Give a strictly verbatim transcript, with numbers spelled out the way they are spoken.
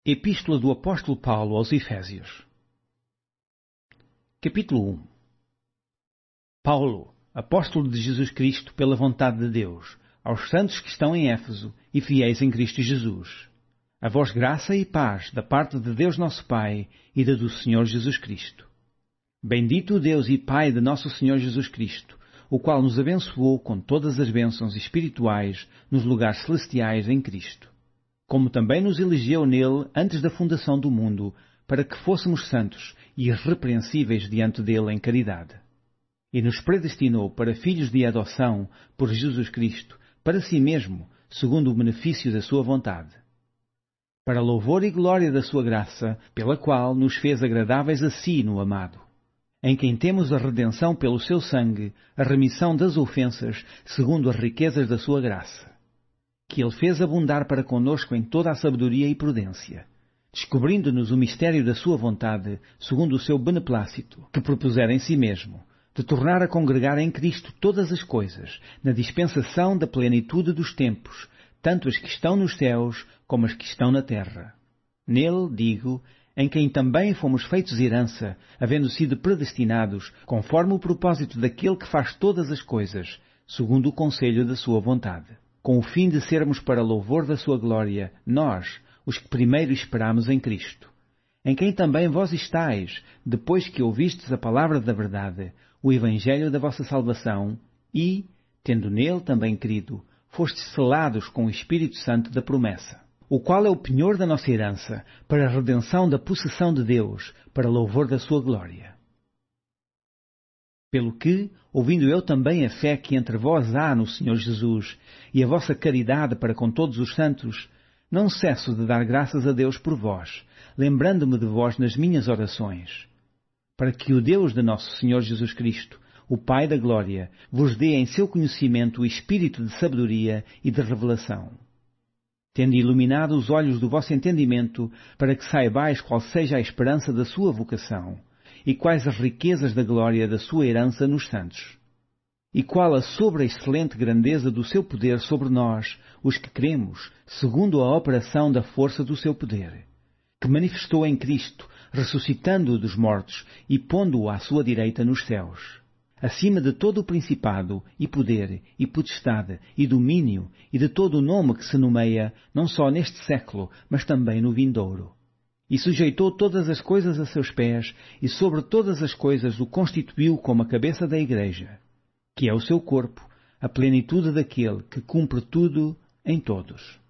Epístola do Apóstolo Paulo aos Efésios. Capítulo um. Paulo, apóstolo de Jesus Cristo pela vontade de Deus, aos santos que estão em Éfeso e fiéis em Cristo Jesus. A vós graça e paz da parte de Deus nosso Pai e da do Senhor Jesus Cristo. Bendito o Deus e Pai de nosso Senhor Jesus Cristo, o qual nos abençoou com todas as bênçãos espirituais nos lugares celestiais em Cristo, como também nos elegeu nele antes da fundação do mundo, para que fôssemos santos e irrepreensíveis diante dele em caridade. E nos predestinou para filhos de adoção por Jesus Cristo, para si mesmo, segundo o benefício da sua vontade, para louvor e glória da sua graça, pela qual nos fez agradáveis a si no amado, em quem temos a redenção pelo seu sangue, a remissão das ofensas, segundo as riquezas da sua graça, que ele fez abundar para conosco em toda a sabedoria e prudência, descobrindo-nos o mistério da sua vontade, segundo o seu beneplácito, que propusera em si mesmo, de tornar a congregar em Cristo todas as coisas, na dispensação da plenitude dos tempos, tanto as que estão nos céus como as que estão na terra. Nele, digo, em quem também fomos feitos herança, havendo sido predestinados, conforme o propósito daquele que faz todas as coisas, segundo o conselho da sua vontade, com o fim de sermos para louvor da sua glória, nós, os que primeiro esperamos em Cristo, em quem também vós estáis, depois que ouvistes a palavra da verdade, o evangelho da vossa salvação, e, tendo nele também crido, fostes selados com o Espírito Santo da promessa, o qual é o penhor da nossa herança, para a redenção da possessão de Deus, para louvor da sua glória. Pelo que, ouvindo eu também a fé que entre vós há no Senhor Jesus, e a vossa caridade para com todos os santos, não cesso de dar graças a Deus por vós, lembrando-me de vós nas minhas orações, para que o Deus de nosso Senhor Jesus Cristo, o Pai da glória, vos dê em seu conhecimento o espírito de sabedoria e de revelação, tendo iluminado os olhos do vosso entendimento, para que saibais qual seja a esperança da sua vocação, e quais as riquezas da glória da sua herança nos santos, e qual a sobreexcelente grandeza do seu poder sobre nós, os que cremos, segundo a operação da força do seu poder, que manifestou em Cristo, ressuscitando-o dos mortos e pondo-o à sua direita nos céus, acima de todo o principado, e poder, e potestade, e domínio, e de todo o nome que se nomeia, não só neste século, mas também no vindouro. E sujeitou todas as coisas a seus pés, e sobre todas as coisas o constituiu como a cabeça da Igreja, que é o seu corpo, a plenitude daquele que cumpre tudo em todos.